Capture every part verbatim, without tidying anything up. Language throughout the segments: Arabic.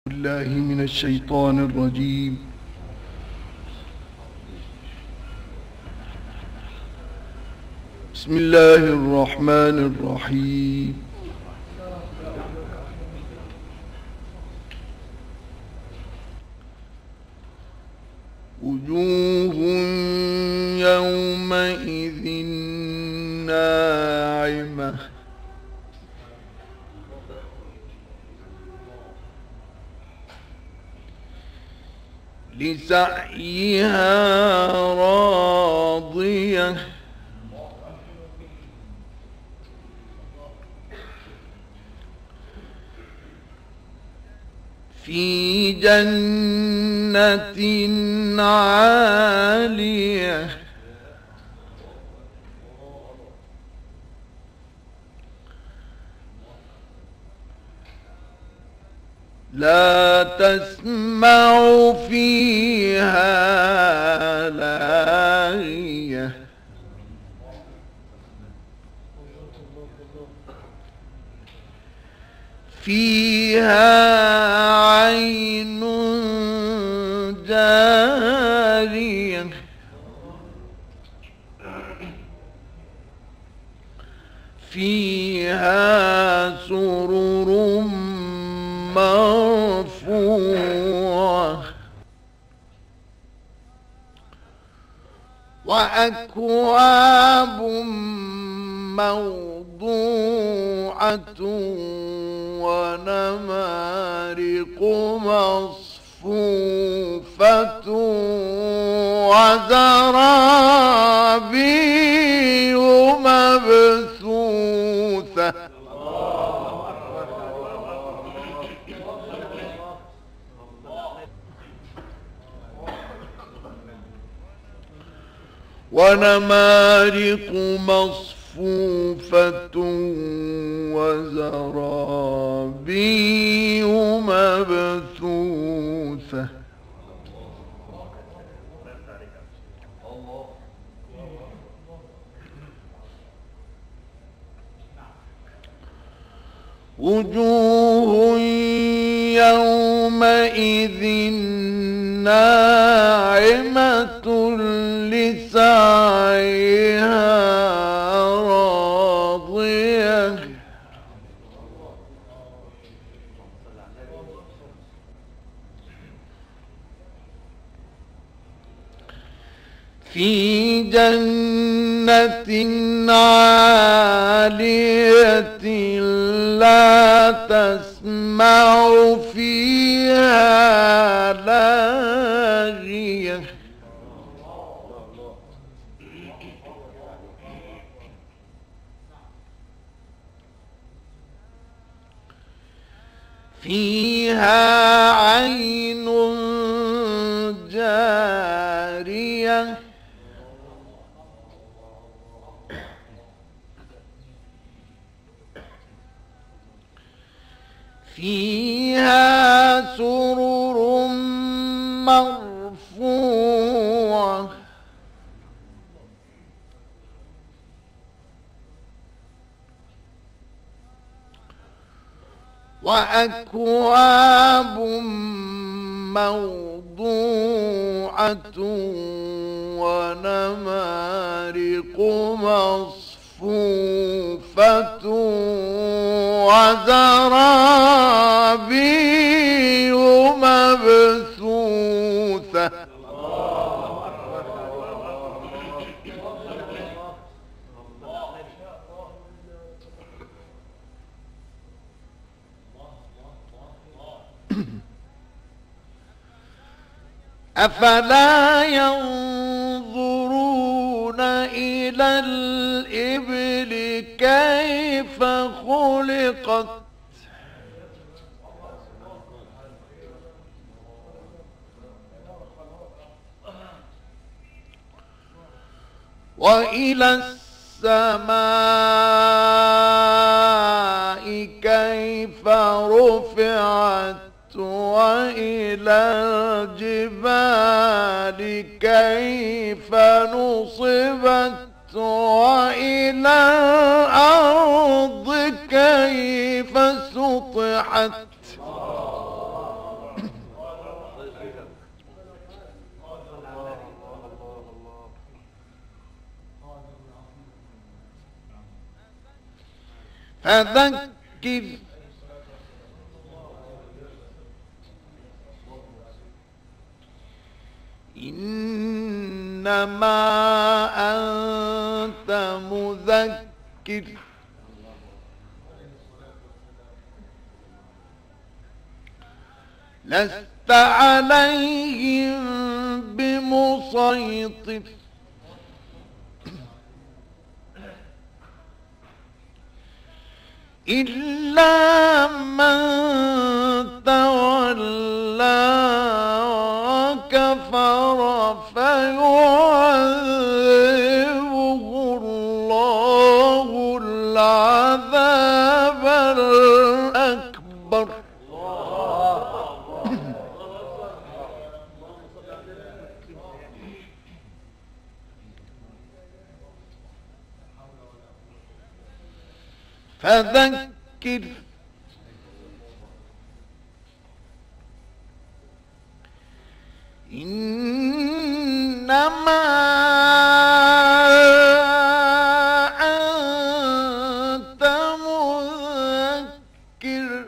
بالله من الشيطان الرجيم. بسم الله الرحمن الرحيم. وجوه يومئذ ناعمة لسعيها راضية في جنة عالية لا تسمع فيها لاغية فيها عين جارية فيها سرر مرفوعة وأكواب موضوعة ونمارق مصفوفة وزرابي مبثوثة ونمارق مصفوفة وزرابي مبثوثة وجوه يومئذ ناعمة لسعيها راضية في جنة عالية لا تسمع فيها لاغية فيها عين جارية فيها سرر مرفوعة وأكواب موضوعة ونمارق مصفوفة وزرابي مبثوثة أفلا ينظرون إلى الإبل كيف خلقت وإلى السماء كيف رفعت وإلى الجبال كيف نصبت وإلى الأرض كيف سطحت فذكر إنما أنت مذكر لست عليهم بمسيطر إلا من تولى وكفر فيعذبه الله العذاب الأكبر فذكر إنما أنت مذكر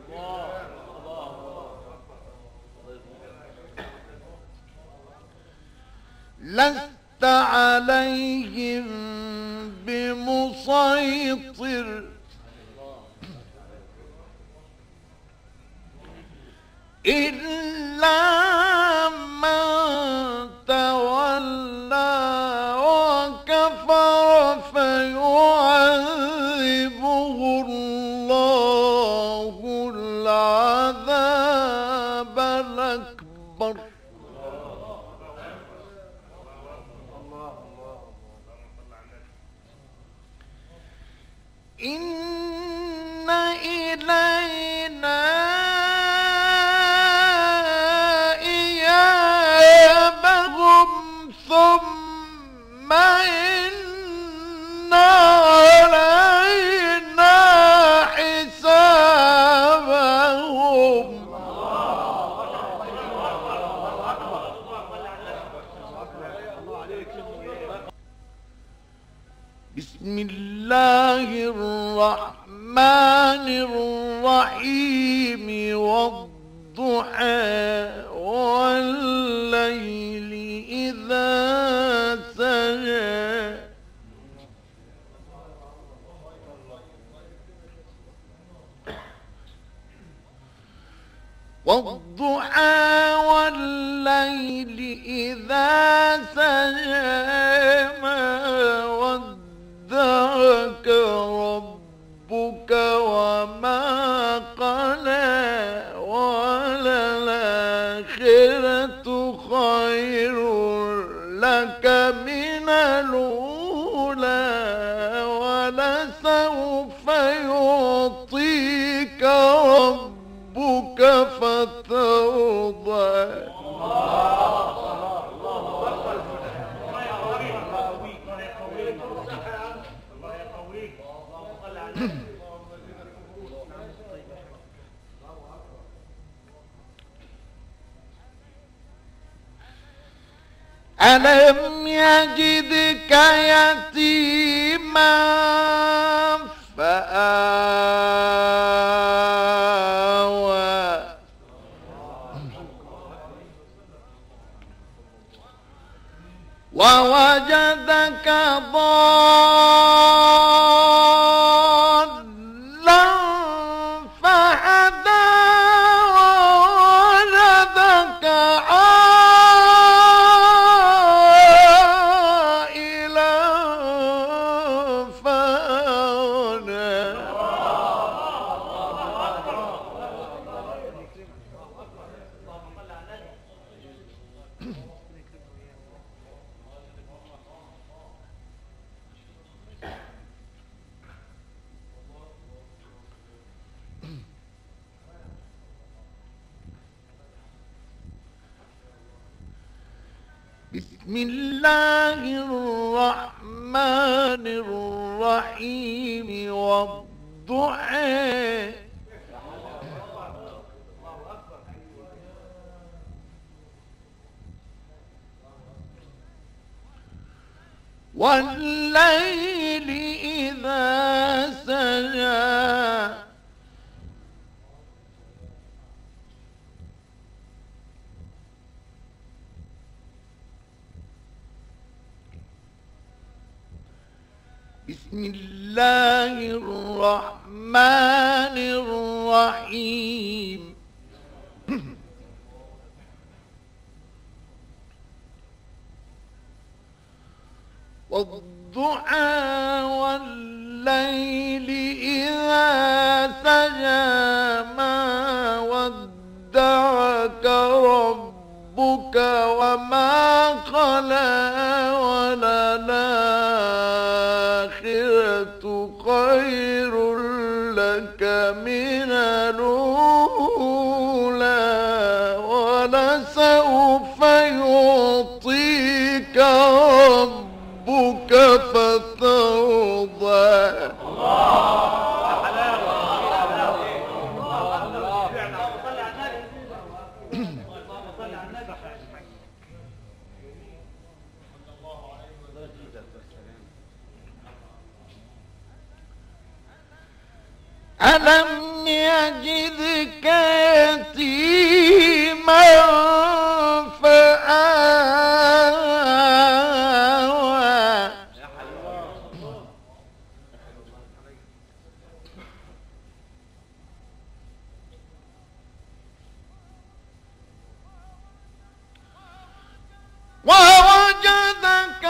لست عليهم بمسيطر إلا من تولى وكفر فيعذبه الله العذاب الأكبر إن إلينا ثم إن علينا حسابهم بسم الله الرحمن الرحيم والضحى والليل إذا سجى والضحى والليل إذا سجى ما ودعك ربك وما قلى وللآخرة خير لك من الأولى ولسوف يعطيك ربك فترضى ألم يجدك يتيما فآوى ووجدك ضالا فهدى ووجدك عائلا فأغنى بسم الله الرحمن الرحيم والضحى والليل إذا سجى بسم الله الرحمن الرحيم والضحى والليل إذا سجى ما ودعك ربك وما قلى وللآخرة خير لك من الأولى ولسوف يعطيك ربك فترضى. ألم يجدك يتيما فآوى ووجدك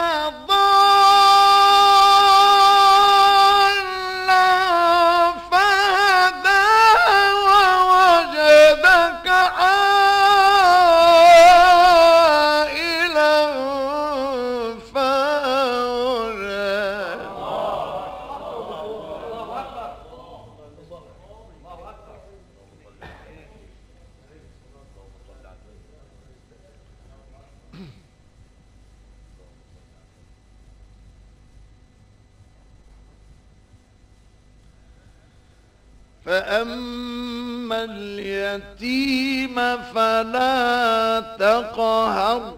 فأما اليتيم فلا تقهر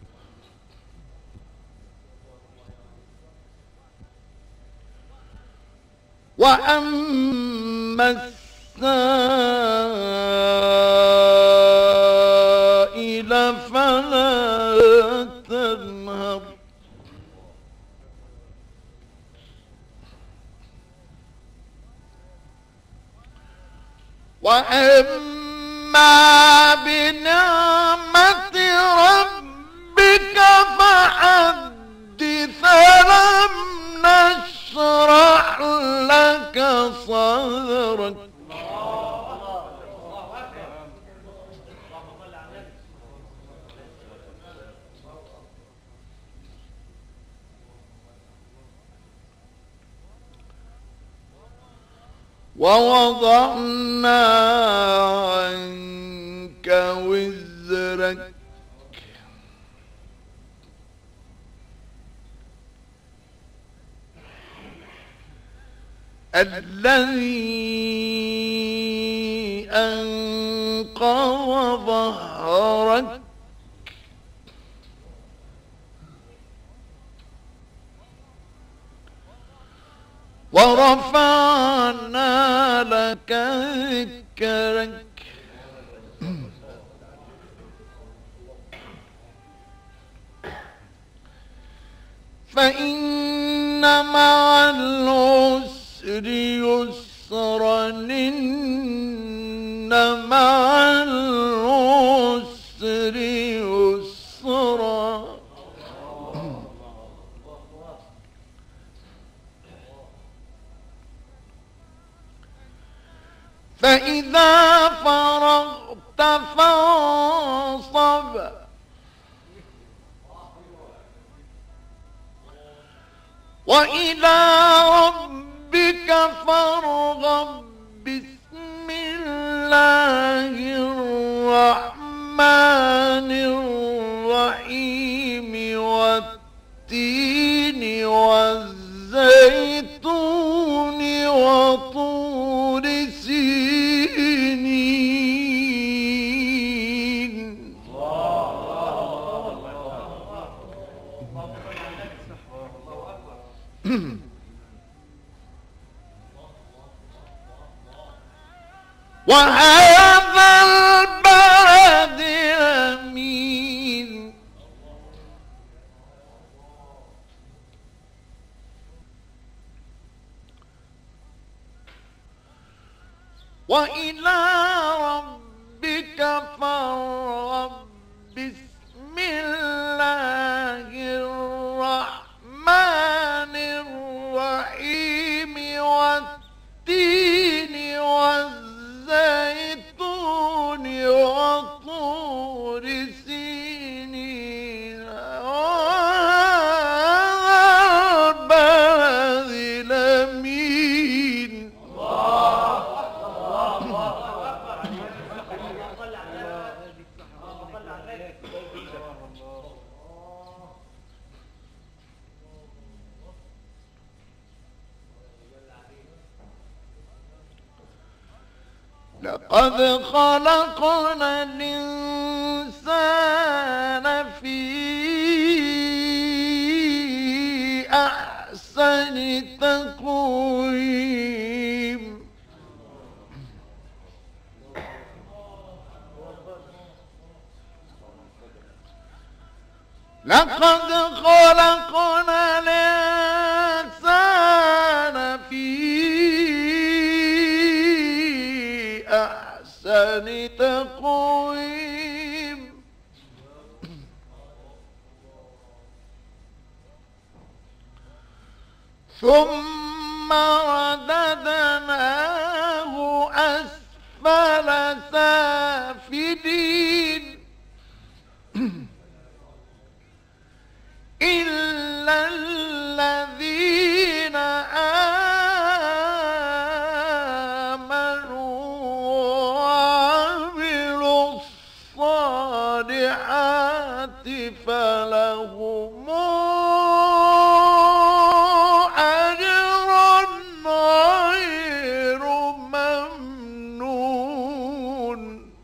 وأما السائل فلا تنهر وأما بنعمة ربك فحدث ألم نشرح لك صدرك ووضعنا عنك وزرك الذي أنقض ظهرك ورفعنا لك ذكرك فإن مع العسر يسرا إن مع العسر يسرا فإذا فرغت فانصب وإلى ربك فارغب بسم الله الرحمن الرحيم والتين والزيتون وطور سينين وهذا البلد الأمين وإلى ربك فارغب. بسم الله الرحمن الرحيم والتين والزيتون وطور سينين والبلد الأمين. لقد خلقنا الإنسان في أحسن تقويم. لقد خلقنا الإنسان في أحسن تقويم. ثم رددناه أسفل سافلين إلا الذين آمنوا وعملوا الصالحات فلهم أجر غير ممنون.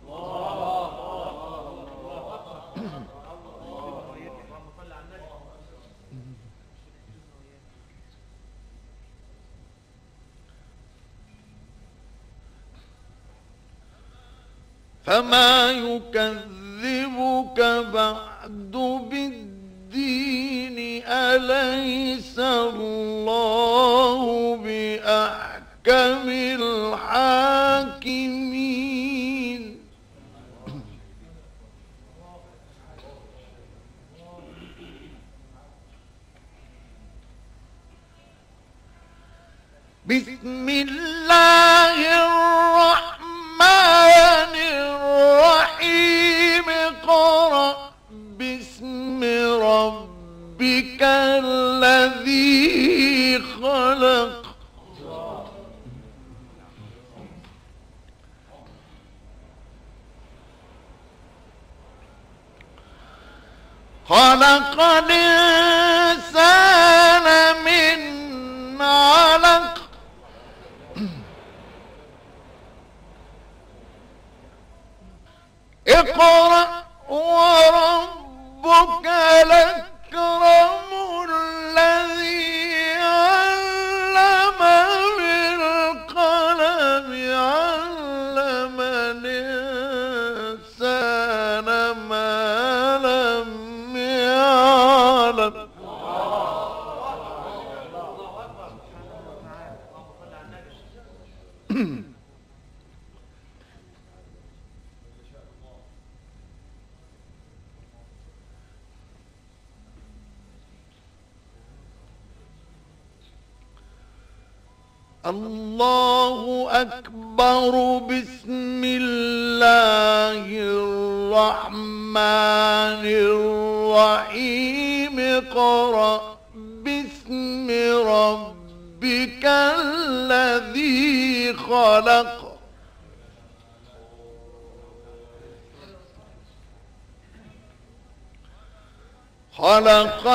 فما يكذبك بعد بالدين أليس الله بأحكم الحاكمين. بسم الله الرحمن الرحيم. اقرأ باسم ربك الذي خلق. خلق الإنسان من علق. اقرأ وربك الأكرم الذي علم بالقلم علم الإنسان ما لم يعلم. الله أكبر. بسم الله الرحمن الرحيم. اقرأ باسم ربك الذي خلق. خلق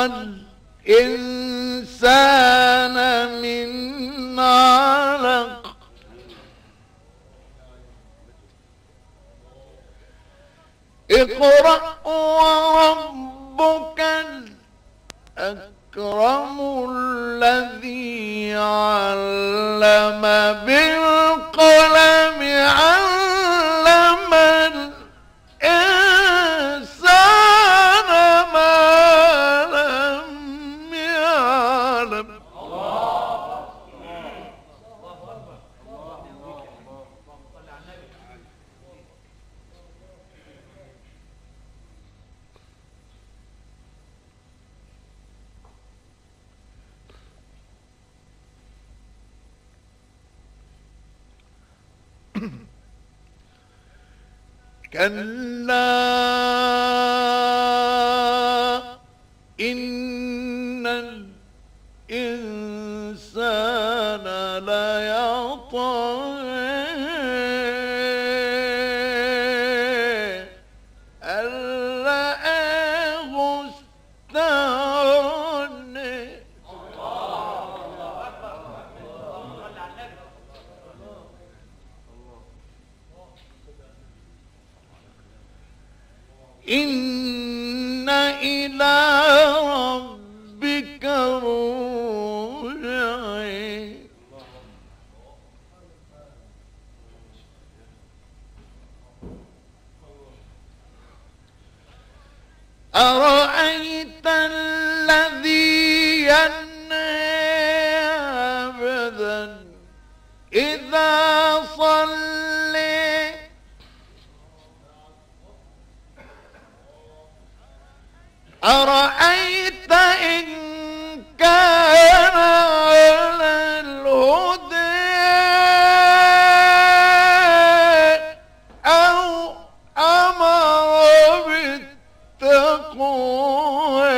الإنسان من علق. اقرأ وربك الأكرم الذي علم بالقلم علم الإنسان ما لم يعلم. كلا إن الإنسان ليطغى أن رآه استغنى. إن إلى ربك الرجعى أرأيت الذي ينهى عبدا إذا صلى أرأيت إن كان على الهدى أو أمر بالتقوى.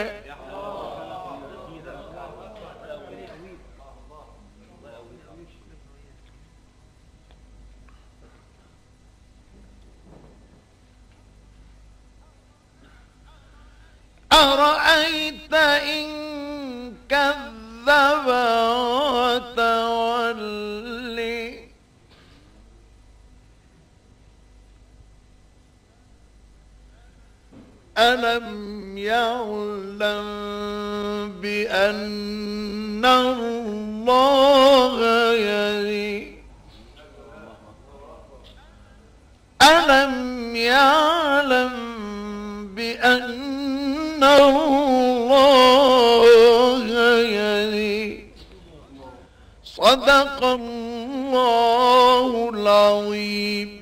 أرأيت إن كذب وتولي ألم يعلم بأن الله يرى ألم يعلم بأن الله يرى. صدق الله العظيم.